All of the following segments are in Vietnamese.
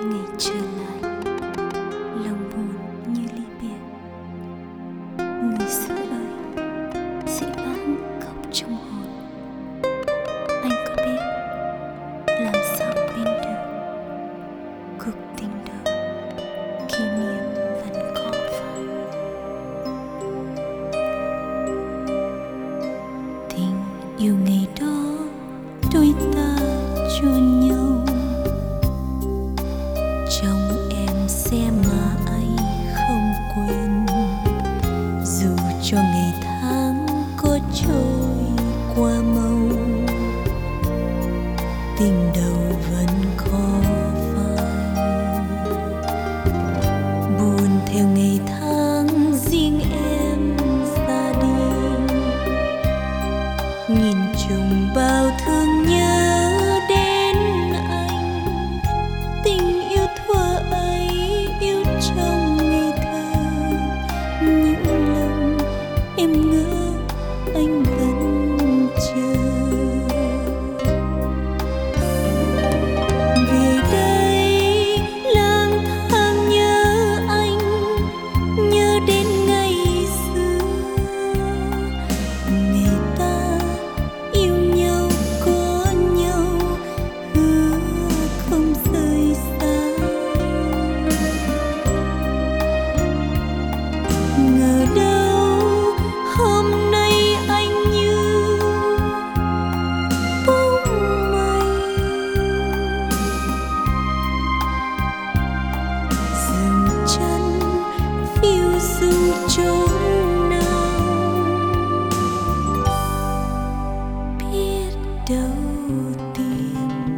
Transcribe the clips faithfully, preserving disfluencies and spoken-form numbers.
ngày trở lại, lòng buồn như ly biệt. Người xưa ơi, dĩ vãng khóc trong hồn. Anh có biết làm sao quên được cuộc tình đầu, kỷ niệm vẫn có phải. Tình yêu ngày đó đôi ta chôn nhau, trong em sẽ mãi không quên. Dù cho ngày tháng có trôi qua mau, tình đầu vẫn khó phai. Buồn theo ngày tháng riêng em ra đi, nghìn trùng bao thương nhớ đến anh. Tình yêu thuở ấy yêu trong ngày thơ, những lần em ngỡ anh vẫn chờ. Về đây lang thang nhớ anh, nhớ đến ngày xưa. Ngày ta yêu nhau có nhau, hứa không rời xa. Ngờ đâu hôm nay anh như bóng mây, dừng chân phiêu du chốn nào, biết đâu tìm.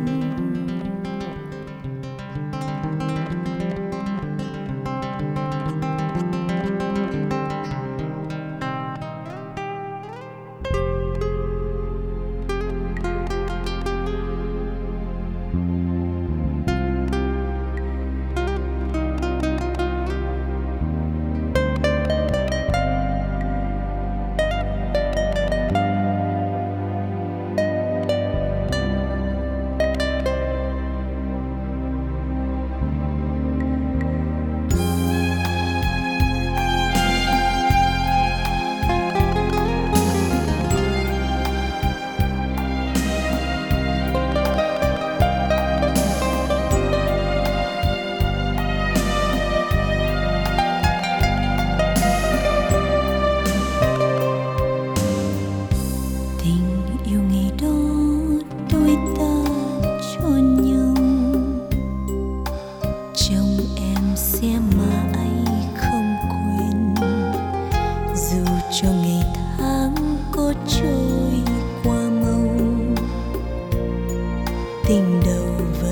Tình yêu ngày đó đôi ta chôn nhau, trong em sẽ mãi không quên. Dù cho ngày tháng có trôi qua mau, tình đầu